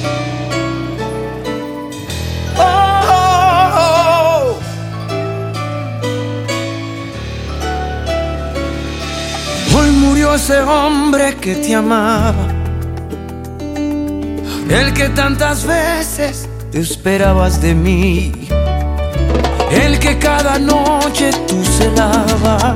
Oh, hoy murió ese hombre que te amaba, el que tantas veces te esperabas de mí, el que cada noche tú celabas,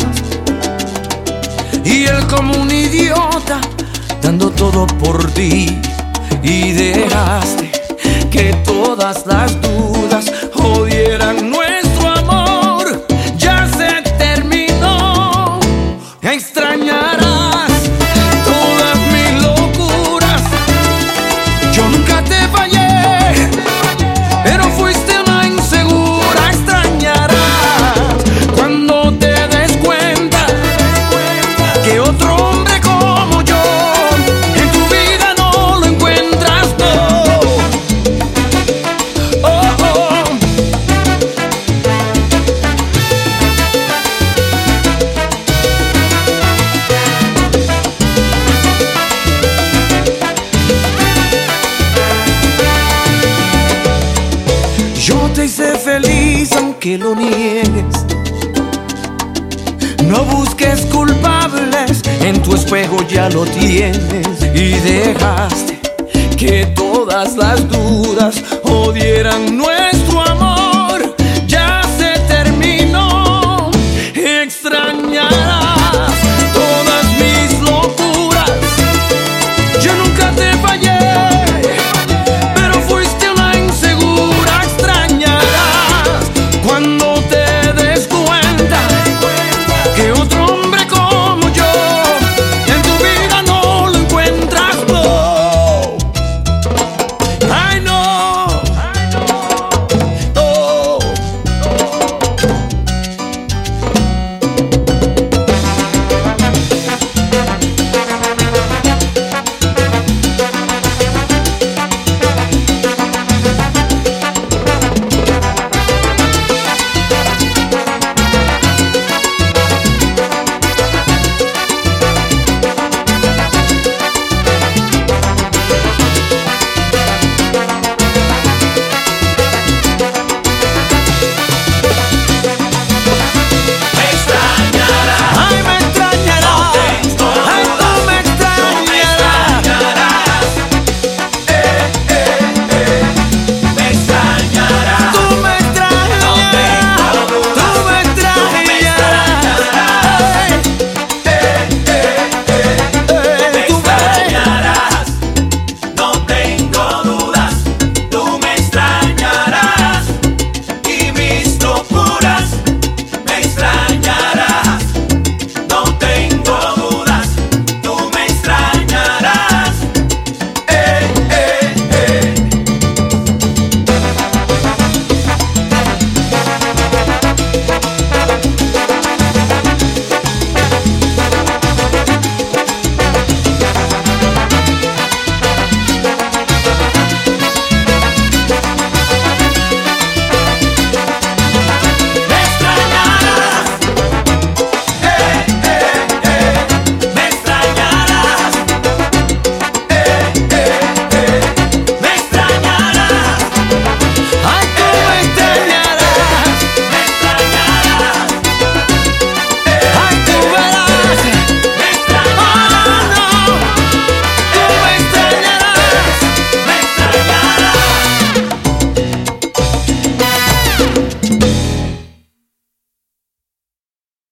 y él como un idiota dando todo por ti, y dejaste que todas las dudas jodieran nuestro amor. Ya se terminó, extrañarás todas mis locuras. Yo nunca te fallé, pero fuiste una insegura. Extrañarás cuando te des cuenta que otro hombre como yo en tu vida no lo encuentras, no. Oh, oh. Yo te hice feliz aunque lo niegues. No busques culpables, en tu espejo ya lo tienes, y dejaste que todas las dudas